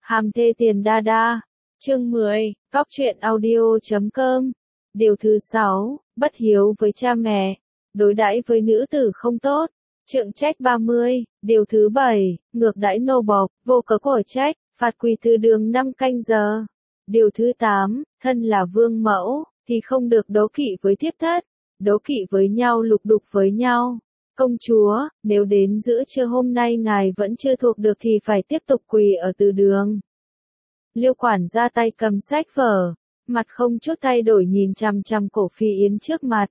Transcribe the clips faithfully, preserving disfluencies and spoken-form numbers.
Hàm thê tiền đa đa. Chương mười, Góc truyện audio chấm com. Điều thứ sáu, bất hiếu với cha mẹ, đối đãi với nữ tử không tốt. Trượng trách ba mươi, điều thứ bảy, ngược đãi nô bộc, vô cớ của trách, phạt quỳ từ đường năm canh giờ. Điều thứ tám, thân là vương mẫu, thì không được đố kỵ với thiếp thất, đố kỵ với nhau lục đục với nhau. Công chúa, nếu đến giữa trưa hôm nay ngài vẫn chưa thuộc được thì phải tiếp tục quỳ ở từ đường. Liêu quản ra tay cầm sách vở, mặt không chút thay đổi nhìn chằm chằm cổ Phi Yến trước mặt.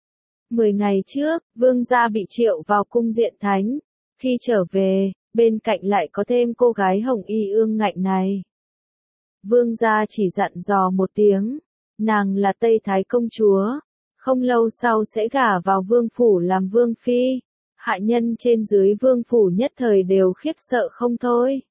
Mười ngày trước, vương gia bị triệu vào cung diện thánh. Khi trở về, bên cạnh lại có thêm cô gái hồng y ương ngạnh này. Vương gia chỉ dặn dò một tiếng, nàng là Tây Thái công chúa, không lâu sau sẽ gả vào vương phủ làm vương phi. Hạ nhân trên dưới vương phủ nhất thời đều khiếp sợ không thôi.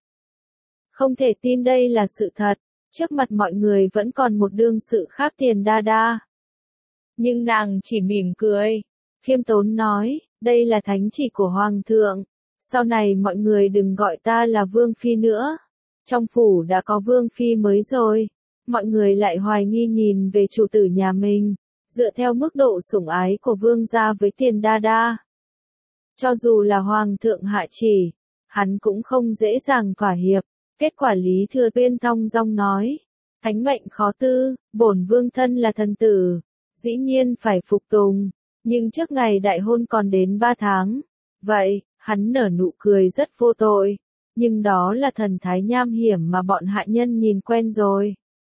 Không thể tin đây là sự thật, trước mặt mọi người vẫn còn một đương sự khác tiền đa đa. Nhưng nàng chỉ mỉm cười, khiêm tốn nói, đây là thánh chỉ của Hoàng thượng, sau này mọi người đừng gọi ta là vương phi nữa. Trong phủ đã có vương phi mới rồi, mọi người lại hoài nghi nhìn về chủ tử nhà mình, dựa theo mức độ sủng ái của vương gia với tiền đa đa. Cho dù là Hoàng thượng hạ chỉ, hắn cũng không dễ dàng thỏa hiệp. Kết quả Lý Thừa Tuyên thong dong nói, thánh mệnh khó tư, bổn vương thân là thần tử, dĩ nhiên phải phục tùng, nhưng trước ngày đại hôn còn đến ba tháng. Vậy, hắn nở nụ cười rất vô tội, nhưng đó là thần thái nham hiểm mà bọn hạ nhân nhìn quen rồi.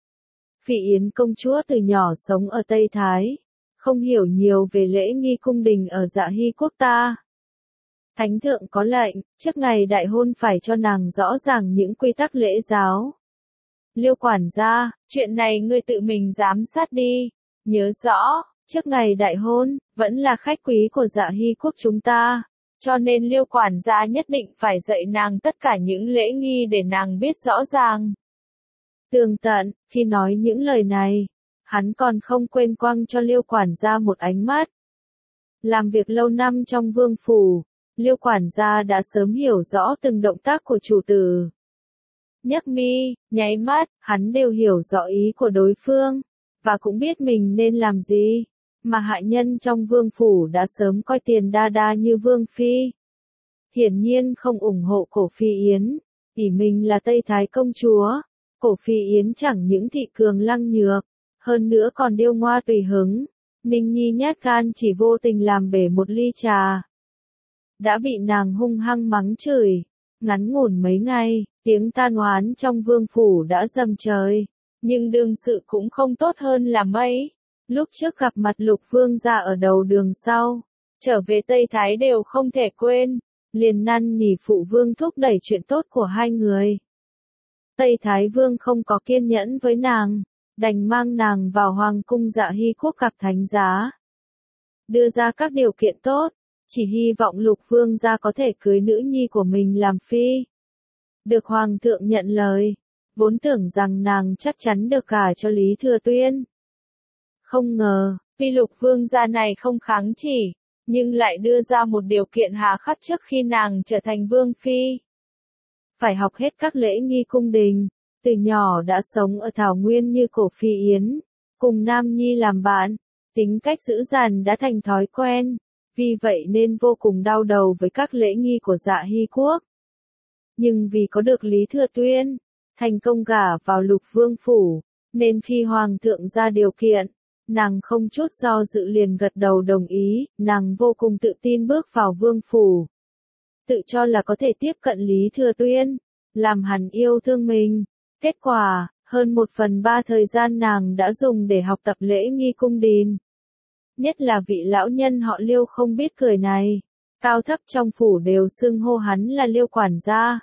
Phỉ Yến công chúa từ nhỏ sống ở Tây Thái, không hiểu nhiều về lễ nghi cung đình ở Dạ Hy quốc ta. Thánh thượng có lệnh, trước ngày đại hôn phải cho nàng rõ ràng những quy tắc lễ giáo. Liêu quản gia, chuyện này ngươi tự mình giám sát đi, nhớ rõ, trước ngày đại hôn, vẫn là khách quý của Dạ Hy quốc chúng ta, cho nên Liêu quản gia nhất định phải dạy nàng tất cả những lễ nghi để nàng biết rõ ràng. Tường tận, khi nói những lời này, hắn còn không quên quăng cho Liêu quản gia một ánh mắt. Làm việc lâu năm trong vương phủ, Liêu quản gia đã sớm hiểu rõ từng động tác của chủ tử. Nhấc mi, nháy mắt, hắn đều hiểu rõ ý của đối phương, và cũng biết mình nên làm gì, mà hạ nhân trong vương phủ đã sớm coi tiền đa đa như vương phi. Hiển nhiên không ủng hộ cổ Phi Yến, ỷ mình là Tây Thái công chúa, cổ Phi Yến chẳng những thị cường lăng nhược, hơn nữa còn điêu ngoa tùy hứng, Ninh Nhi nhát gan chỉ vô tình làm bể một ly trà. Đã bị nàng hung hăng mắng chửi, ngắn ngủn mấy ngày, tiếng tan oán trong vương phủ đã dầm trời, nhưng đương sự cũng không tốt hơn là mấy. Lúc trước gặp mặt Lục vương gia ở đầu đường sau, trở về Tây Thái đều không thể quên, liền năn nỉ phụ vương thúc đẩy chuyện tốt của hai người. Tây Thái vương không có kiên nhẫn với nàng, đành mang nàng vào hoàng cung Dạ Hy quốc gặp thánh giá. Đưa ra các điều kiện tốt, chỉ hy vọng Lục vương gia có thể cưới nữ nhi của mình làm phi. Được hoàng thượng nhận lời, vốn tưởng rằng nàng chắc chắn được gả cho Lý Thừa Tuyên. Không ngờ, tuy Lục vương gia này không kháng chỉ, nhưng lại đưa ra một điều kiện hà khắc trước khi nàng trở thành vương phi. Phải học hết các lễ nghi cung đình, từ nhỏ đã sống ở Thảo Nguyên như cổ Phi Yến, cùng nam nhi làm bạn, tính cách dữ dằn đã thành thói quen. Vì vậy nên vô cùng đau đầu với các lễ nghi của Dạ Hy quốc. Nhưng vì có được Lý Thừa Tuyên, thành công gả vào Lục vương phủ, nên khi hoàng thượng ra điều kiện, nàng không chút do dự liền gật đầu đồng ý, nàng vô cùng tự tin bước vào vương phủ. Tự cho là có thể tiếp cận Lý Thừa Tuyên, làm hắn yêu thương mình. Kết quả, hơn một phần ba thời gian nàng đã dùng để học tập lễ nghi cung đình. Nhất là vị lão nhân họ Liêu không biết cười này, cao thấp trong phủ đều xưng hô hắn là Liêu quản gia.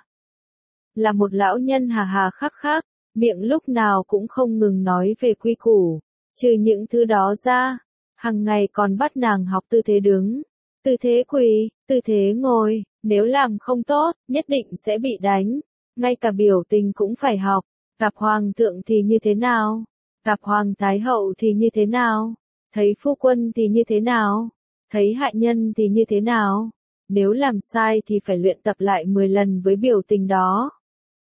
Là một lão nhân hà hà khắc khắc, miệng lúc nào cũng không ngừng nói về quy củ, trừ những thứ đó ra, hàng ngày còn bắt nàng học tư thế đứng, tư thế quỳ, tư thế ngồi, nếu làm không tốt, nhất định sẽ bị đánh, ngay cả biểu tình cũng phải học, gặp hoàng thượng thì như thế nào, gặp hoàng thái hậu thì như thế nào. Thấy phu quân thì như thế nào? Thấy hạ nhân thì như thế nào? Nếu làm sai thì phải luyện tập lại mười lần với biểu tình đó.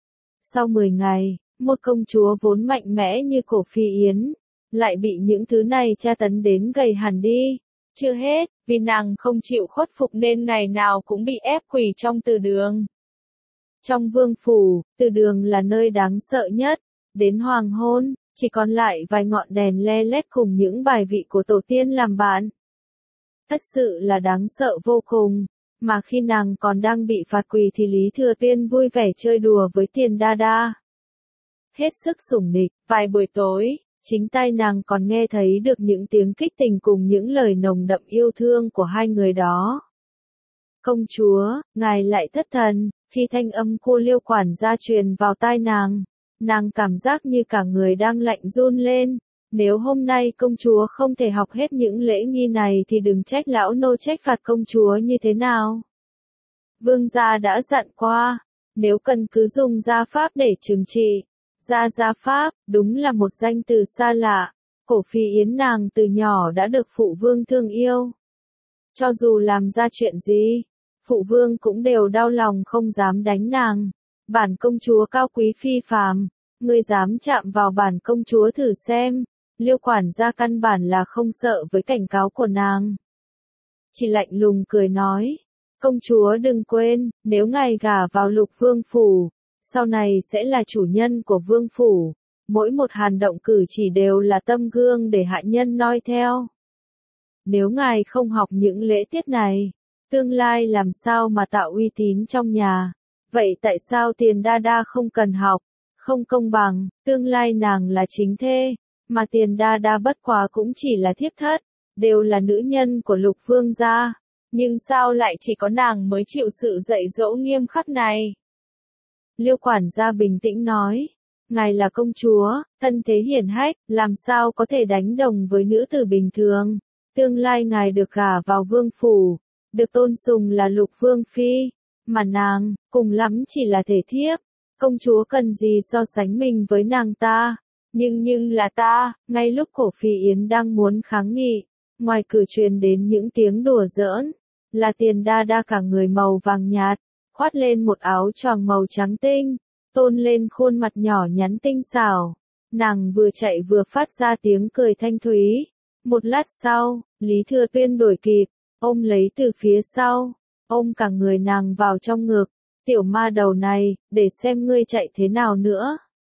Sau mười ngày, một công chúa vốn mạnh mẽ như Cổ Phi Yến, lại bị những thứ này tra tấn đến gầy hẳn đi. Chưa hết, vì nàng không chịu khuất phục nên ngày nào cũng bị ép quỳ trong từ đường. Trong vương phủ, từ đường là nơi đáng sợ nhất. Đến hoàng hôn, chỉ còn lại vài ngọn đèn le lét cùng những bài vị của tổ tiên làm bạn. Thật sự là đáng sợ vô cùng. Mà khi nàng còn đang bị phạt quỳ thì Lý Thừa Tuyên vui vẻ chơi đùa với Tiền Đa Đa. Hết sức sủng nịch, vài buổi tối, chính tai nàng còn nghe thấy được những tiếng kích tình cùng những lời nồng đậm yêu thương của hai người đó. Công chúa, ngài lại thất thần, khi thanh âm cô Liêu quản gia truyền vào tai nàng, nàng cảm giác như cả người đang lạnh run lên. Nếu hôm nay công chúa không thể học hết những lễ nghi này thì đừng trách lão nô trách phạt công chúa như thế nào. Vương gia đã dặn qua, nếu cần cứ dùng gia pháp để trừng trị. Gia gia pháp, đúng là một danh từ xa lạ. Cổ Phi Yến nàng từ nhỏ đã được phụ vương thương yêu. Cho dù làm ra chuyện gì, phụ vương cũng đều đau lòng không dám đánh nàng. Bản công chúa cao quý phi phàm, ngươi dám chạm vào bản công chúa thử xem. Liêu quản gia căn bản là không sợ với cảnh cáo của nàng. Chỉ lạnh lùng cười nói, công chúa đừng quên, nếu ngài gả vào Lục vương phủ, sau này sẽ là chủ nhân của vương phủ, mỗi một hành động cử chỉ đều là tâm gương để hạ nhân noi theo. Nếu ngài không học những lễ tiết này, tương lai làm sao mà tạo uy tín trong nhà, vậy tại sao Tiền Đa Đa không cần học, không công bằng, tương lai nàng là chính thê, mà Tiền Đa Đa bất quá cũng chỉ là thiếp thất, đều là nữ nhân của Lục vương gia, nhưng sao lại chỉ có nàng mới chịu sự dạy dỗ nghiêm khắc này? Liêu quản gia bình tĩnh nói, ngài là công chúa, thân thế hiển hách, làm sao có thể đánh đồng với nữ tử bình thường. Tương lai ngài được gả vào vương phủ, được tôn sùng là Lục vương phi, mà nàng, cùng lắm chỉ là thể thiếp. Công chúa cần gì so sánh mình với nàng ta? Nhưng nhưng là ta, ngay lúc Cổ Phi Yến đang muốn kháng nghị, ngoài cửa truyền đến những tiếng đùa giỡn, là Tiền Đa Đa cả người màu vàng nhạt, khoác lên một áo choàng màu trắng tinh, tôn lên khuôn mặt nhỏ nhắn tinh xảo. Nàng vừa chạy vừa phát ra tiếng cười thanh thúy. Một lát sau, Lý Thừa Tuyên đuổi kịp, ôm lấy từ phía sau, ôm cả người nàng vào trong ngực. Tiểu ma đầu này, để xem ngươi chạy thế nào nữa.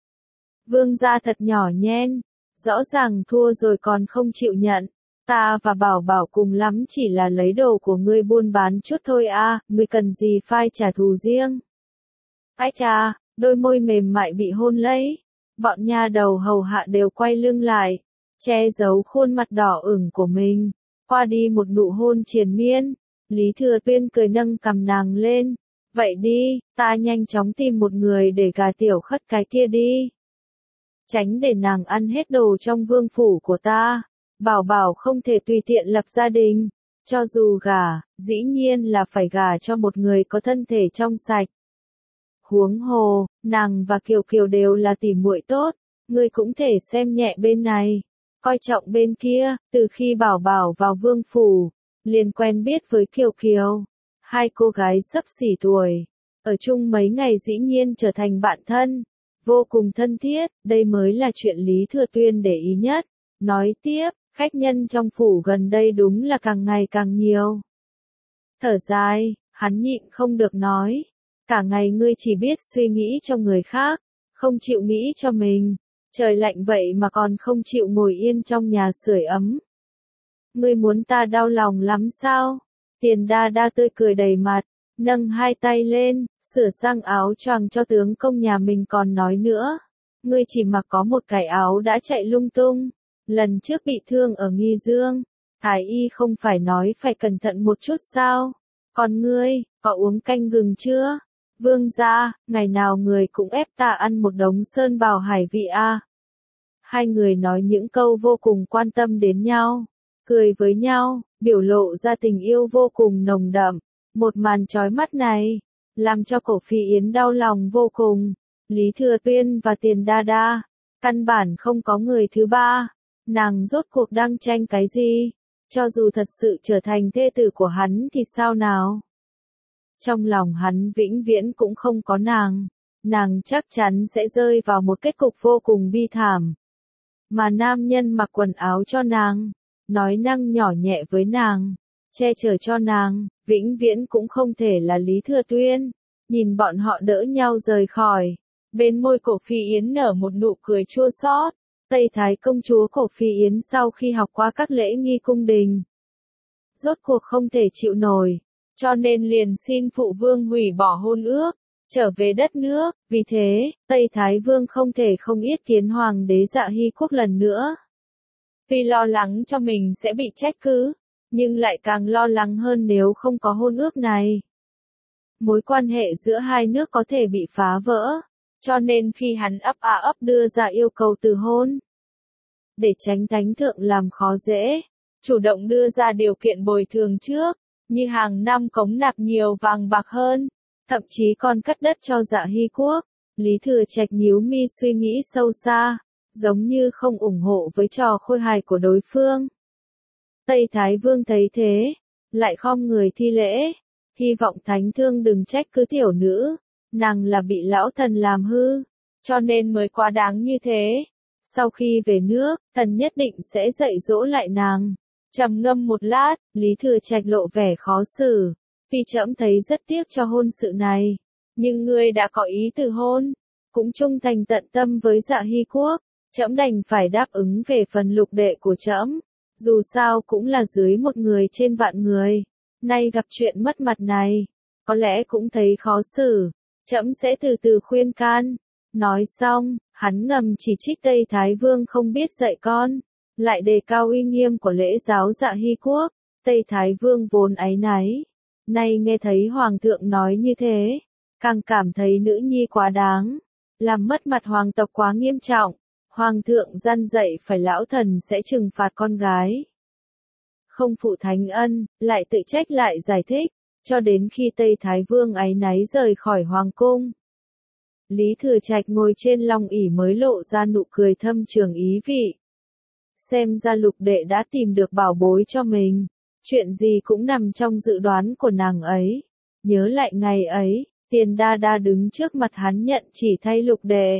Vương gia thật nhỏ nhen, rõ ràng thua rồi còn không chịu nhận. Ta và Bảo Bảo cùng lắm chỉ là lấy đồ của ngươi buôn bán chút thôi à, ngươi cần gì phải trả thù riêng. Ái chà, đôi môi mềm mại bị hôn lấy. Bọn nha đầu hầu hạ đều quay lưng lại, che giấu khuôn mặt đỏ ửng của mình, qua đi một nụ hôn triền miên. Lý Thừa Tuyên cười nâng cằm nàng lên. Vậy đi, ta nhanh chóng tìm một người để gả tiểu khất cái kia đi. Tránh để nàng ăn hết đồ trong vương phủ của ta. Bảo Bảo không thể tùy tiện lập gia đình. Cho dù gả, dĩ nhiên là phải gả cho một người có thân thể trong sạch. Huống hồ, nàng và Kiều Kiều đều là tỉ muội tốt. Ngươi cũng thể xem nhẹ bên này, coi trọng bên kia. Từ khi Bảo Bảo vào vương phủ, liền quen biết với Kiều Kiều. Hai cô gái sấp xỉ tuổi, ở chung mấy ngày dĩ nhiên trở thành bạn thân, vô cùng thân thiết. Đây mới là chuyện Lý Thừa Tuyên để ý nhất. Nói tiếp, khách nhân trong phủ gần đây đúng là càng ngày càng nhiều. Thở dài, hắn nhịn không được nói, cả ngày ngươi chỉ biết suy nghĩ cho người khác, không chịu nghĩ cho mình. Trời lạnh vậy mà còn không chịu ngồi yên trong nhà sưởi ấm. Ngươi muốn ta đau lòng lắm sao? Tiền Đa Đa tươi cười đầy mặt, nâng hai tay lên, sửa sang áo choàng cho tướng công nhà mình còn nói nữa. Ngươi chỉ mặc có một cái áo đã chạy lung tung. Lần trước bị thương ở Nghi Dương, Thái y không phải nói phải cẩn thận một chút sao? Còn ngươi, có uống canh gừng chưa? Vương gia, ngày nào người cũng ép ta ăn một đống sơn bào hải vị a. Hai người nói những câu vô cùng quan tâm đến nhau, cười với nhau, biểu lộ ra tình yêu vô cùng nồng đậm. Một màn chói mắt này, làm cho Cổ Phi Yến đau lòng vô cùng. Lý Thừa Tuyên và Tiền Đa Đa, căn bản không có người thứ ba. Nàng rốt cuộc đang tranh cái gì? Cho dù thật sự trở thành thê tử của hắn thì sao nào? Trong lòng hắn vĩnh viễn cũng không có nàng. nàng chắc chắn sẽ rơi vào một kết cục vô cùng bi thảm. Mà nam nhân mặc quần áo cho nàng, nói năng nhỏ nhẹ với nàng, che chở cho nàng, vĩnh viễn cũng không thể là Lý Thừa Tuyên. Nhìn bọn họ đỡ nhau rời khỏi, bên môi Cổ Phi Yến nở một nụ cười chua xót. Tây Thái công chúa Cổ Phi Yến sau khi học qua các lễ nghi cung đình, rốt cuộc không thể chịu nổi, cho nên liền xin phụ vương hủy bỏ hôn ước, trở về đất nước. Vì thế, Tây Thái vương không thể không yết kiến hoàng đế Dạ Hy Quốc lần nữa. Vì lo lắng cho mình sẽ bị trách cứ, nhưng lại càng lo lắng hơn nếu không có hôn ước này, mối quan hệ giữa hai nước có thể bị phá vỡ, cho nên khi hắn ấp a ấp đưa ra yêu cầu từ hôn, để tránh thánh thượng làm khó dễ, chủ động đưa ra điều kiện bồi thường trước, như hàng năm cống nạp nhiều vàng bạc hơn, thậm chí còn cắt đất cho Dạ Hy Quốc. Lý Thừa Trạch nhíu mi suy nghĩ sâu xa, giống như không ủng hộ với trò khôi hài của đối phương. Tây Thái Vương thấy thế, lại khom người thi lễ, hy vọng thánh thương đừng trách cứ tiểu nữ, nàng là bị lão thần làm hư, cho nên mới quá đáng như thế. Sau khi về nước, thần nhất định sẽ dạy dỗ lại nàng. Trầm ngâm một lát, Lý Thừa Trạch lộ vẻ khó xử, vì trẫm thấy rất tiếc cho hôn sự này, nhưng ngươi đã có ý từ hôn, cũng trung thành tận tâm với Dạ Hy Quốc, trẫm đành phải đáp ứng về phần lục đệ của trẫm. Dù sao cũng là dưới một người trên vạn người, nay gặp chuyện mất mặt này, có lẽ cũng thấy khó xử, trẫm sẽ từ từ khuyên can. Nói xong, hắn ngầm chỉ trích Tây Thái Vương không biết dạy con, lại đề cao uy nghiêm của lễ giáo Dạ Hy Quốc. Tây Thái Vương vốn áy náy, nay nghe thấy Hoàng thượng nói như thế, càng cảm thấy nữ nhi quá đáng, làm mất mặt hoàng tộc quá nghiêm trọng. Hoàng thượng gian dạy phải lão thần sẽ trừng phạt con gái, không phụ thánh ân, lại tự trách lại giải thích, cho đến khi Tây Thái Vương áy náy rời khỏi hoàng cung. Lý Thừa Trạch ngồi trên long ỷ mới lộ ra nụ cười thâm trường ý vị. Xem ra lục đệ đã tìm được bảo bối cho mình, chuyện gì cũng nằm trong dự đoán của nàng ấy. Nhớ lại ngày ấy, Tiền Đa Đa đứng trước mặt hắn nhận chỉ thay lục đệ,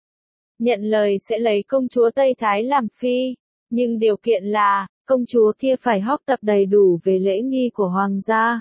nhận lời sẽ lấy công chúa Tây Thái làm phi, nhưng điều kiện là, công chúa kia phải học tập đầy đủ về lễ nghi của hoàng gia.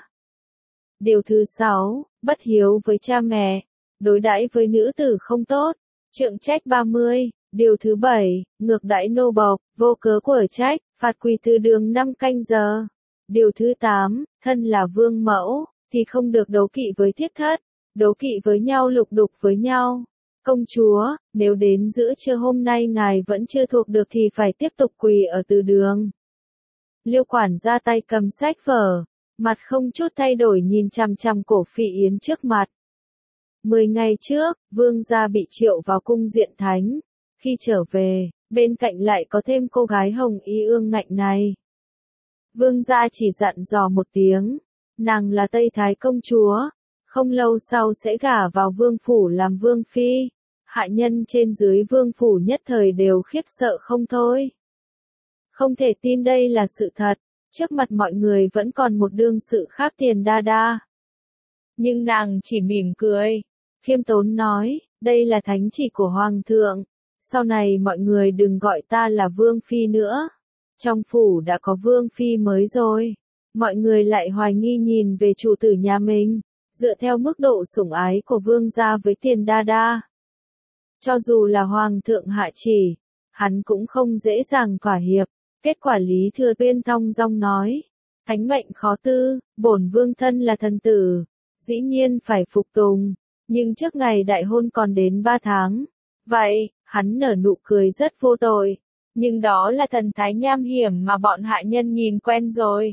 Điều thứ sáu, bất hiếu với cha mẹ, đối đãi với nữ tử không tốt. Trượng Trách ba mươi, điều thứ bảy, ngược đãi nô bộc, vô cớ quở trách, phạt quỳ từ đường năm canh giờ. Điều thứ tám, thân là vương mẫu, thì không được đấu kỵ với thiếp thất, đấu kỵ với nhau lục đục với nhau. Công chúa, nếu đến giữa trưa hôm nay ngài vẫn chưa thuộc được thì phải tiếp tục quỳ ở từ đường. Liêu quản ra tay cầm sách vở, mặt không chút thay đổi nhìn chằm chằm Cổ Phi Yến trước mặt. Mười ngày trước, vương gia bị triệu vào cung diện thánh. Khi trở về, bên cạnh lại có thêm cô gái hồng y ương ngạnh này. Vương gia chỉ dặn dò một tiếng, nàng là Tây Thái công chúa, không lâu sau sẽ gả vào vương phủ làm vương phi. Hạ nhân trên dưới vương phủ nhất thời đều khiếp sợ không thôi. Không thể tin đây là sự thật, trước mặt mọi người vẫn còn một đương sự khác Tiền Đa Đa. Nhưng nàng chỉ mỉm cười, khiêm tốn nói, đây là thánh chỉ của Hoàng thượng, sau này mọi người đừng gọi ta là vương phi nữa. Trong phủ đã có vương phi mới rồi, mọi người lại hoài nghi nhìn về chủ tử nhà mình, dựa theo mức độ sủng ái của vương gia với Tiền Đa Đa. Cho dù là Hoàng thượng hạ chỉ, hắn cũng không dễ dàng thỏa hiệp. Kết quả Lý Thừa Tuyên thong dong nói, thánh mệnh khó tư, bổn vương thân là thần tử, dĩ nhiên phải phục tùng, nhưng trước ngày đại hôn còn đến ba tháng. Vậy, hắn nở nụ cười rất vô tội, nhưng đó là thần thái nham hiểm mà bọn hạ nhân nhìn quen rồi.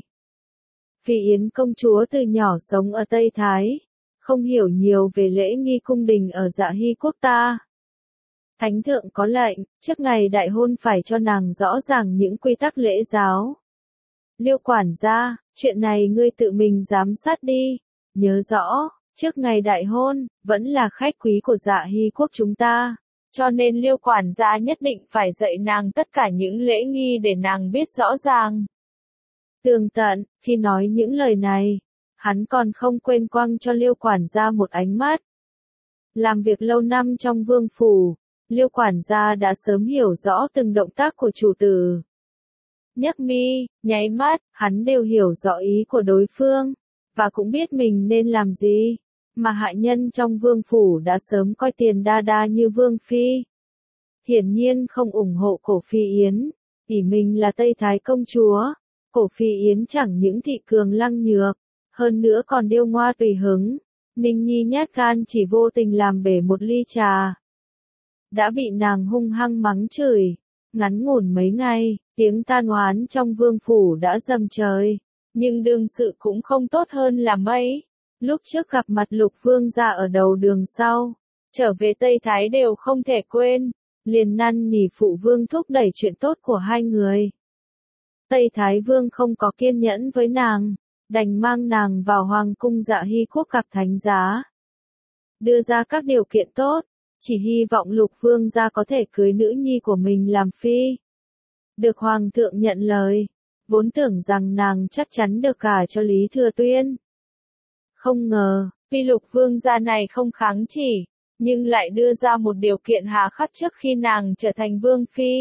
Phi Yến công chúa từ nhỏ sống ở Tây Thái, không hiểu nhiều về lễ nghi cung đình ở Dạ Hy Quốc ta. Thánh thượng có lệnh, trước ngày đại hôn phải cho nàng rõ ràng những quy tắc lễ giáo. Liêu quản gia, chuyện này ngươi tự mình giám sát đi, nhớ rõ, trước ngày đại hôn, vẫn là khách quý của Dạ Hy Quốc chúng ta, cho nên Liêu quản gia nhất định phải dạy nàng tất cả những lễ nghi để nàng biết rõ ràng. Tường tận, khi nói những lời này, hắn còn không quên quăng cho Liêu quản gia một ánh mắt. Làm việc lâu năm trong vương phủ, Liêu quản gia đã sớm hiểu rõ từng động tác của chủ tử. Nhấc mi, nháy mắt, hắn đều hiểu rõ ý của đối phương, và cũng biết mình nên làm gì. Mà hạ nhân trong vương phủ đã sớm coi Tiền Đa Đa như vương phi. Hiển nhiên không ủng hộ Cổ Phi Yến, ỷ mình là Tây Thái công chúa. Cổ Phi Yến chẳng những thị cường lăng nhược, hơn nữa còn điêu ngoa tùy hứng. Ninh Nhi nhát gan chỉ vô tình làm bể một ly trà, đã bị nàng hung hăng mắng chửi. Ngắn ngủn mấy ngày, tiếng tan oán trong vương phủ đã dầm trời, nhưng đương sự cũng không tốt hơn là mấy. Lúc trước gặp mặt Lục Vương gia ở đầu đường sau, trở về Tây Thái đều không thể quên, liền năn nỉ phụ vương thúc đẩy chuyện tốt của hai người. Tây Thái Vương không có kiên nhẫn với nàng, đành mang nàng vào hoàng cung Dạ Hy Quốc gặp thánh giá. Đưa ra các điều kiện tốt, chỉ hy vọng Lục Vương gia có thể cưới nữ nhi của mình làm phi. Được hoàng thượng nhận lời, vốn tưởng rằng nàng chắc chắn được gả cho Lý Thừa Tuyên. Không ngờ, tuy Lục Vương gia này không kháng chỉ, nhưng lại đưa ra một điều kiện hà khắc trước khi nàng trở thành vương phi.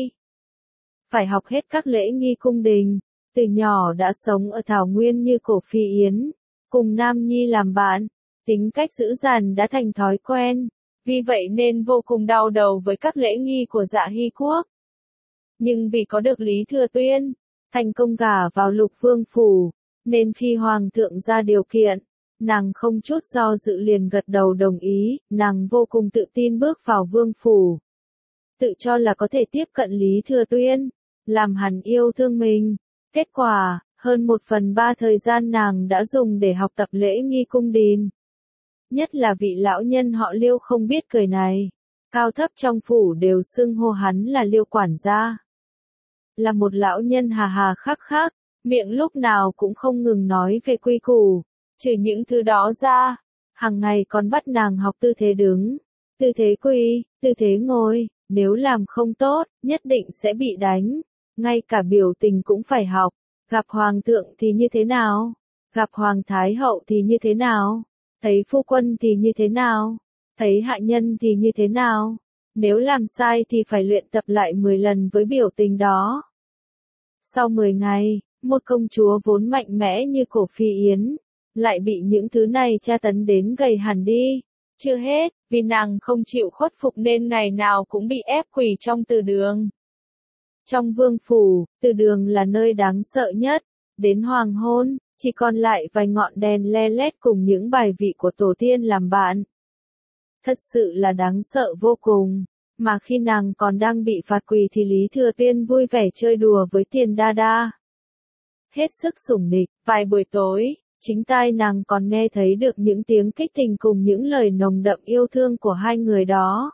Phải học hết các lễ nghi cung đình, từ nhỏ đã sống ở Thảo Nguyên như Cổ Phi Yến, cùng Nam Nhi làm bạn, tính cách dữ dằn đã thành thói quen, vì vậy nên vô cùng đau đầu với các lễ nghi của Dạ Hy Quốc. Nhưng vì có được Lý Thừa Tuyên, thành công gả vào Lục Vương phủ, nên khi hoàng thượng ra điều kiện, nàng không chút do dự liền gật đầu đồng ý. Nàng vô cùng tự tin bước vào vương phủ, tự cho là có thể tiếp cận Lý Thừa Tuyên, làm hắn yêu thương mình. Kết quả, hơn một phần ba thời gian nàng đã dùng để học tập lễ nghi cung đình. Nhất là vị lão nhân họ Liêu không biết cười này, cao thấp trong phủ đều xưng hô hắn là Liêu quản gia. Là một lão nhân hà hà khắc khắc, miệng lúc nào cũng không ngừng nói về quy củ. Trừ những thứ đó ra, hàng ngày còn bắt nàng học tư thế đứng, tư thế quỳ, tư thế ngồi, nếu làm không tốt, nhất định sẽ bị đánh. Ngay cả biểu tình cũng phải học, gặp hoàng thượng thì như thế nào, gặp hoàng thái hậu thì như thế nào, thấy phu quân thì như thế nào, thấy hạ nhân thì như thế nào. Nếu làm sai thì phải luyện tập lại mười lần với biểu tình đó. Sau mười ngày, một công chúa vốn mạnh mẽ như Cổ Phi Yến, lại bị những thứ này tra tấn đến gầy hẳn đi. Chưa hết, vì nàng không chịu khuất phục nên ngày nào cũng bị ép quỳ trong từ đường. Trong vương phủ, từ đường là nơi đáng sợ nhất. Đến hoàng hôn, chỉ còn lại vài ngọn đèn le lét cùng những bài vị của tổ tiên làm bạn. Thật sự là đáng sợ vô cùng. Mà khi nàng còn đang bị phạt quỳ thì Lý Thừa Tuyên vui vẻ chơi đùa với Tiền Đa Đa. Hết sức sủng nịch, vài buổi tối, chính tai nàng còn nghe thấy được những tiếng kích tình cùng những lời nồng đậm yêu thương của hai người đó.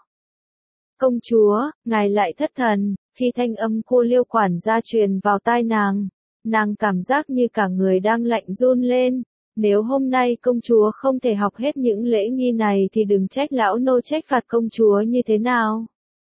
Công chúa, ngài lại thất thần. Khi thanh âm cô Liêu quản gia truyền vào tai nàng, nàng cảm giác như cả người đang lạnh run lên. Nếu hôm nay công chúa không thể học hết những lễ nghi này thì đừng trách lão nô trách phạt công chúa như thế nào.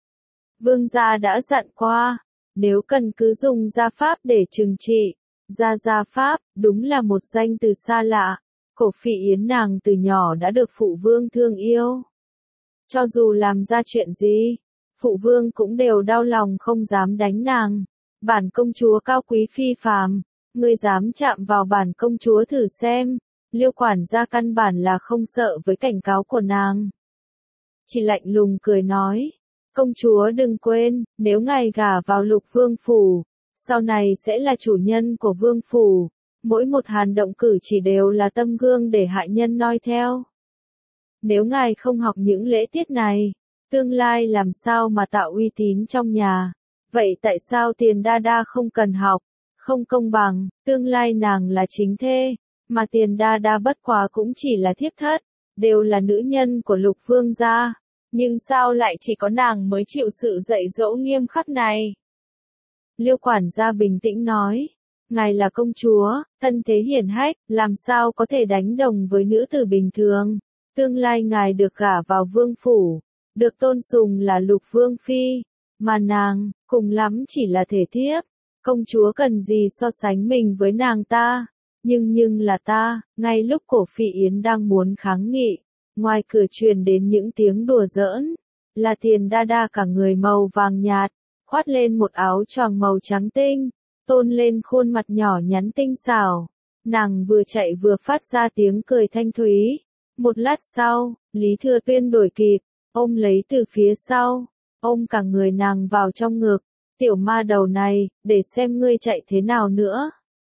Vương gia đã dặn qua, nếu cần cứ dùng gia pháp để trừng trị. Gia gia pháp, đúng là một danh từ xa lạ. Cổ Phi Yến nàng từ nhỏ đã được phụ vương thương yêu. Cho dù làm ra chuyện gì, phụ vương cũng đều đau lòng không dám đánh nàng. Bản công chúa cao quý phi phàm, ngươi dám chạm vào bản công chúa thử xem. Liêu quản gia căn bản là không sợ với cảnh cáo của nàng. Chỉ lạnh lùng cười nói, công chúa đừng quên, nếu ngài gả vào Lục Vương phủ, sau này sẽ là chủ nhân của vương phủ. Mỗi một hành động cử chỉ đều là tấm gương để hạ nhân noi theo. Nếu ngài không học những lễ tiết này, tương lai làm sao mà tạo uy tín trong nhà. Vậy tại sao Tiền Đa Đa không cần học? Không công bằng, tương lai nàng là chính thê, mà Tiền Đa Đa bất quá cũng chỉ là thiếp thất, đều là nữ nhân của Lục Vương gia. Nhưng sao lại chỉ có nàng mới chịu sự dạy dỗ nghiêm khắc này? Liêu quản gia bình tĩnh nói, ngài là công chúa, thân thế hiển hách, làm sao có thể đánh đồng với nữ tử bình thường. Tương lai ngài được gả vào vương phủ, được tôn sùng là Lục Vương phi, mà nàng, cùng lắm chỉ là thể thiếp. Công chúa cần gì so sánh mình với nàng ta? Nhưng nhưng là ta, ngay lúc Cổ Phi Yến đang muốn kháng nghị, ngoài cửa truyền đến những tiếng đùa giỡn, là Tiền Đa Đa cả người màu vàng nhạt, khoác lên một áo choàng màu trắng tinh, tôn lên khuôn mặt nhỏ nhắn tinh xảo. Nàng vừa chạy vừa phát ra tiếng cười thanh thúy. Một lát sau, Lý Thừa Tuyên đuổi kịp, ôm lấy từ phía sau, ôm cả người nàng vào trong ngực. Tiểu ma đầu này, để xem ngươi chạy thế nào nữa.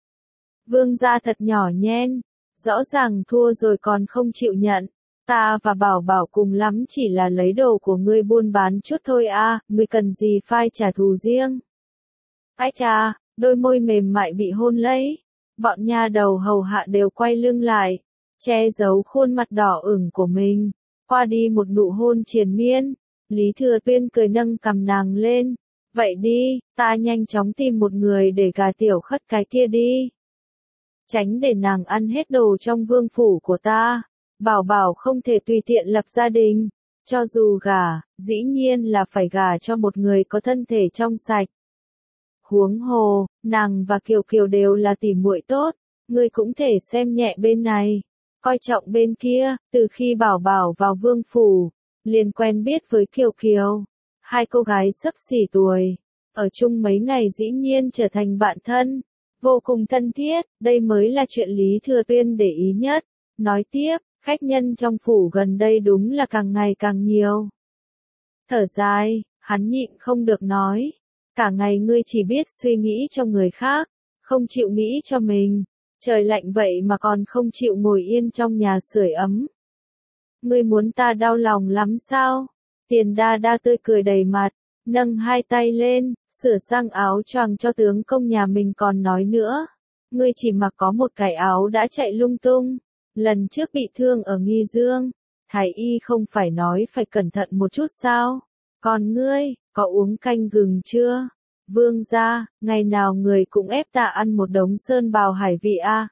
Vương gia thật nhỏ nhen, rõ ràng thua rồi còn không chịu nhận. Ta và Bảo Bảo cùng lắm chỉ là lấy đồ của ngươi buôn bán chút thôi à, ngươi cần gì phải trả thù riêng. Ái chà, đôi môi mềm mại bị hôn lấy, bọn nha đầu hầu hạ đều quay lưng lại, che giấu khuôn mặt đỏ ửng của mình, qua đi một nụ hôn triền miên. Lý Thừa Tuyên cười nâng cằm nàng lên, vậy đi, ta nhanh chóng tìm một người để gà tiểu khất cái kia đi. Tránh để nàng ăn hết đồ trong vương phủ của ta. Bảo Bảo không thể tùy tiện lập gia đình, cho dù gả, dĩ nhiên là phải gả cho một người có thân thể trong sạch. Huống hồ, nàng và Kiều Kiều đều là tỉ muội tốt, ngươi cũng thể xem nhẹ bên này, coi trọng bên kia. Từ khi Bảo Bảo vào vương phủ, liền quen biết với Kiều Kiều, hai cô gái xấp xỉ tuổi, ở chung mấy ngày dĩ nhiên trở thành bạn thân, vô cùng thân thiết. Đây mới là chuyện Lý Thừa Tuyên để ý nhất. Nói tiếp, khách nhân trong phủ gần đây đúng là càng ngày càng nhiều. Thở dài, hắn nhịn không được nói, cả ngày ngươi chỉ biết suy nghĩ cho người khác, không chịu nghĩ cho mình, trời lạnh vậy mà còn không chịu ngồi yên trong nhà sưởi ấm. Ngươi muốn ta đau lòng lắm sao? Tiền Đa Đa tươi cười đầy mặt, nâng hai tay lên, sửa sang áo choàng cho tướng công nhà mình còn nói nữa. Ngươi chỉ mặc có một cái áo đã chạy lung tung. Lần trước bị thương ở Nghi Dương, thái y không phải nói phải cẩn thận một chút sao? Còn ngươi, có uống canh gừng chưa? Vương gia, ngày nào người cũng ép ta ăn một đống sơn bào hải vị a.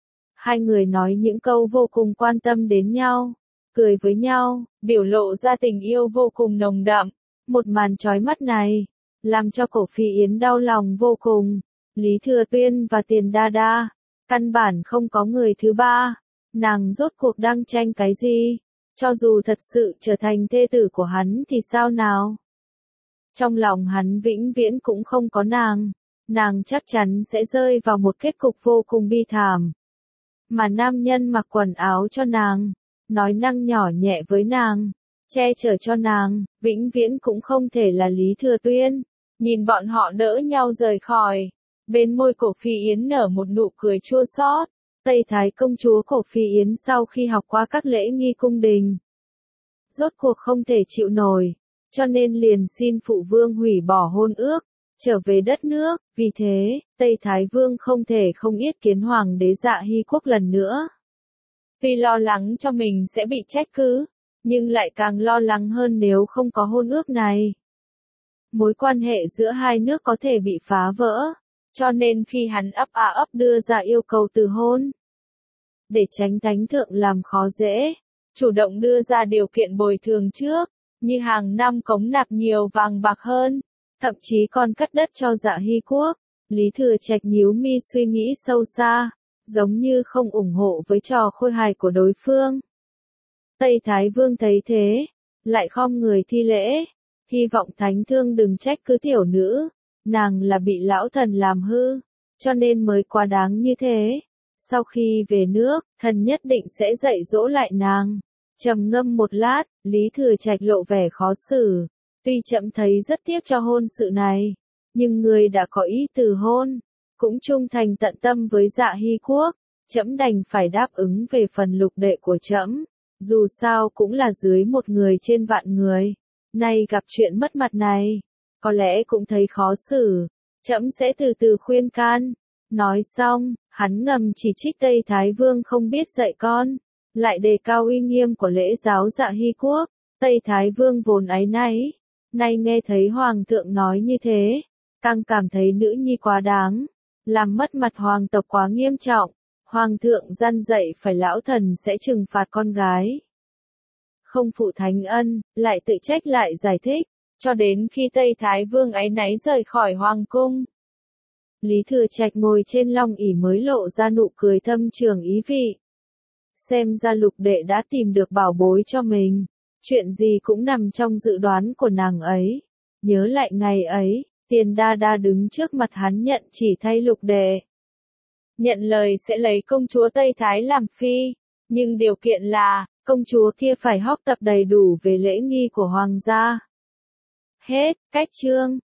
Hai người nói những câu vô cùng quan tâm đến nhau, cười với nhau, biểu lộ ra tình yêu vô cùng nồng đậm. Một màn chói mắt này, làm cho Cổ Phi Yến đau lòng vô cùng. Lý Thừa Tuyên và Tiền Đa Đa, căn bản không có người thứ ba. Nàng rốt cuộc đang tranh cái gì? Cho dù thật sự trở thành thê tử của hắn thì sao nào? Trong lòng hắn vĩnh viễn cũng không có nàng. Nàng chắc chắn sẽ rơi vào một kết cục vô cùng bi thảm. Mà nam nhân mặc quần áo cho nàng, nói năng nhỏ nhẹ với nàng, che chở cho nàng, vĩnh viễn cũng không thể là Lý Thừa Tuyên. Nhìn bọn họ đỡ nhau rời khỏi, bên môi Cổ Phi Yến nở một nụ cười chua xót. Tây Thái công chúa Cổ Phi Yến sau khi học qua các lễ nghi cung đình, rốt cuộc không thể chịu nổi, cho nên liền xin phụ vương hủy bỏ hôn ước, trở về đất nước. Vì thế, Tây Thái vương không thể không yết kiến hoàng đế Dạ Hy Quốc lần nữa. Tuy lo lắng cho mình sẽ bị trách cứ, nhưng lại càng lo lắng hơn nếu không có hôn ước này. Mối quan hệ giữa hai nước có thể bị phá vỡ, cho nên khi hắn ấp a ấp đưa ra yêu cầu từ hôn, để tránh thánh thượng làm khó dễ, chủ động đưa ra điều kiện bồi thường trước, như hàng năm cống nạp nhiều vàng bạc hơn, thậm chí còn cắt đất cho Dạ Hy Quốc. Lý Thừa Trạch nhíu mi suy nghĩ sâu xa, giống như không ủng hộ với trò khôi hài của đối phương. Tây Thái Vương thấy thế, lại khom người thi lễ, hy vọng thánh thương đừng trách cứ tiểu nữ, nàng là bị lão thần làm hư, cho nên mới quá đáng như thế. Sau khi về nước, thần nhất định sẽ dạy dỗ lại nàng. Trầm ngâm một lát, Lý Thừa Trạch lộ vẻ khó xử. Tuy trẫm thấy rất tiếc cho hôn sự này, nhưng người đã có ý từ hôn, cũng trung thành tận tâm với Dạ Hy Quốc, trẫm đành phải đáp ứng về phần lục đệ của trẫm. Dù sao cũng là dưới một người trên vạn người, nay gặp chuyện mất mặt này, có lẽ cũng thấy khó xử. Trẫm sẽ từ từ khuyên can. Nói xong, hắn ngầm chỉ trích Tây Thái Vương không biết dạy con, lại đề cao uy nghiêm của lễ giáo Dạ Hy Quốc. Tây Thái Vương vốn áy náy, nay nghe thấy Hoàng thượng nói như thế, càng cảm thấy nữ nhi quá đáng, làm mất mặt Hoàng tộc quá nghiêm trọng. Hoàng thượng răn dạy phải lão thần sẽ trừng phạt con gái, không phụ thánh ân, lại tự trách lại giải thích, cho đến khi Tây Thái Vương áy náy rời khỏi Hoàng cung. Lý Thừa Trạch ngồi trên long ỷ mới lộ ra nụ cười thâm trường ý vị. xem ra lục đệ đã tìm được bảo bối cho mình. Chuyện gì cũng nằm trong dự đoán của nàng ấy. Nhớ lại ngày ấy, Tiền Đa Đa đứng trước mặt hắn nhận chỉ thay lục đệ. Nhận lời sẽ lấy công chúa Tây Thái làm phi, nhưng điều kiện là, công chúa kia phải học tập đầy đủ về lễ nghi của hoàng gia. Hết, cách chương.